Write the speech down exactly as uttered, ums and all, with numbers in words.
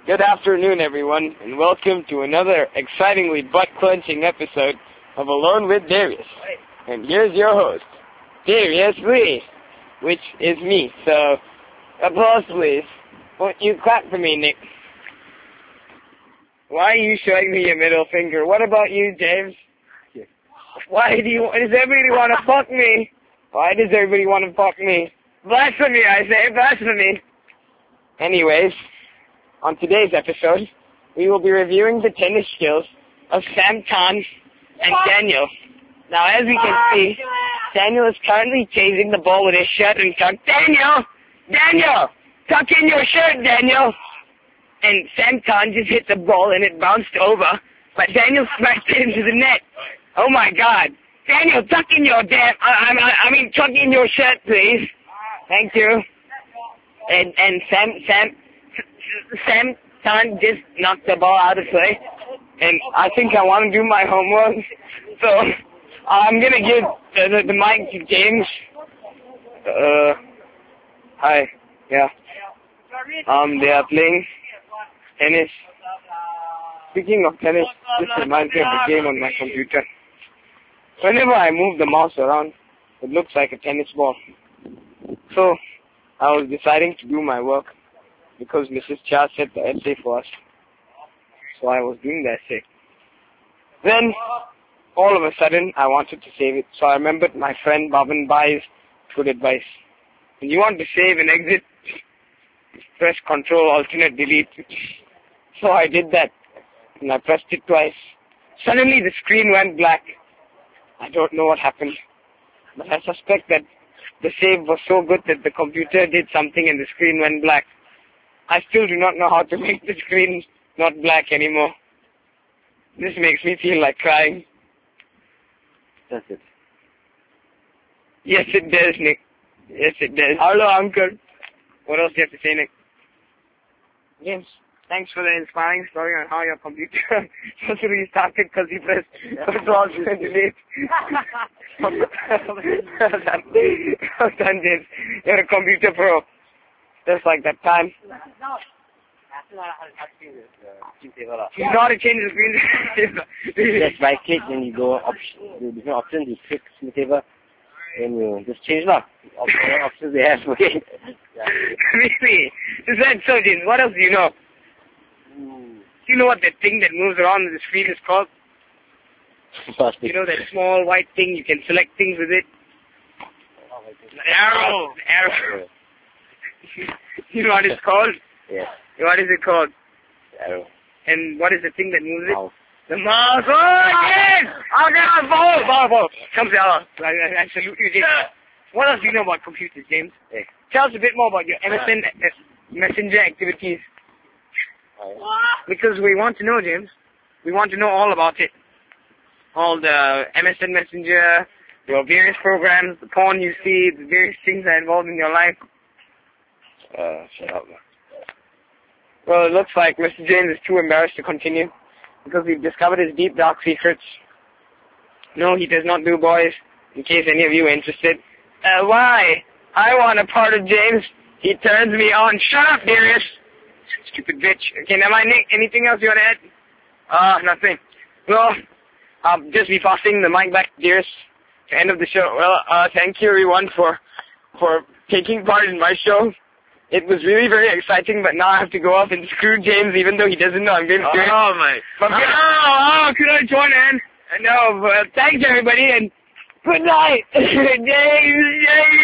Good afternoon, everyone, and welcome to another excitingly butt-clenching episode of Alone with Darius. And here's your host, Darius Lee, which is me. So, applause, please. Won't you clap for me, Nick? Why are you showing me your middle finger? What about you, James? Yes. Why do you? Does everybody want to fuck me? Why does everybody want to fuck me? Blasphemy, I say, blasphemy. Anyways, on today's episode, we will be reviewing the tennis skills of Sam Tan and Daniel. Now, as we can see, Daniel is currently chasing the ball with his shirt untucked. Daniel! Daniel! Tuck in your shirt, Daniel! And Sam Tan just hit the ball and it bounced over, but Daniel smacked it into the net. Oh my God! Daniel, tuck in your damn, I, I, I mean, tuck in your shirt, please. Thank you. And and Sam Sam Sam Tan just knocked the ball out of play, and I think I want to do my homework, so I'm gonna give the, the, the mic to James. Uh, hi, yeah. Um, they are playing tennis. Speaking of tennis, this reminds me of the game on my computer. Whenever I move the mouse around, it looks like a tennis ball. So, I was deciding to do my work because Missus Cha said the essay for us. So I was doing the essay. Then, all of a sudden, I wanted to save it. So I remembered my friend Bhavan Bai's good advice. When you want to save and exit, press Control Alternate Delete. So I did that. And I pressed it twice. Suddenly the screen went black. I don't know what happened. But I suspect that the save was so good that the computer did something and the screen went black. I still do not know how to make the screen not black anymore. This makes me feel like crying. That's it. Yes, it does, Nick. Yes, it does. Hello, Uncle. What else do you have to say, Nick? James, thanks for the inspiring story on how your computer just restarted because you pressed Control and Delete. Well done. Well done, James. You're a computer pro. Just like that time. You know how to change the screen? Just right click and you go option, the different options, you click screen saver and you just change lah. What options they have for it. Really? Is that so, James? What else do you know? Mm. Do you know what that thing that moves around the screen is called? You know that small white thing, you can select things with it? Arrow! Arrow! You know what it's called? Yes. What is it called? Arrow. And what is the thing that moves it? Mouse. The mouse! Oh, yes! Oh, God! Ball! Ball! Ball! Come here. I, I, I salute you, James. What else do you know about computers, James? Yes. Tell us a bit more about your M S N uh, Messenger activities. Because we want to know, James. We want to know all about it. All the M S N Messenger, your various programs, the porn you see, the various things that are involved in your life. Uh, shut up. Well, it looks like Mister James is too embarrassed to continue because we've discovered his deep, dark secrets. No, he does not do boys, in case any of you are interested. Uh, why? I want a part of James. He turns me on. Shut up, Darius. Stupid bitch. Okay, now, my Nick, anything else you want to add? Ah, uh, nothing. Well, I'll just be passing the mic back to Darius to end of the show. Well, uh, thank you, everyone, for for taking part in my show. It was really very exciting, but now I have to go off and screw James, even though he doesn't know I'm going to do it. Oh, my. But, oh, oh, could I join in? No, but thanks, everybody, and good night. James, James.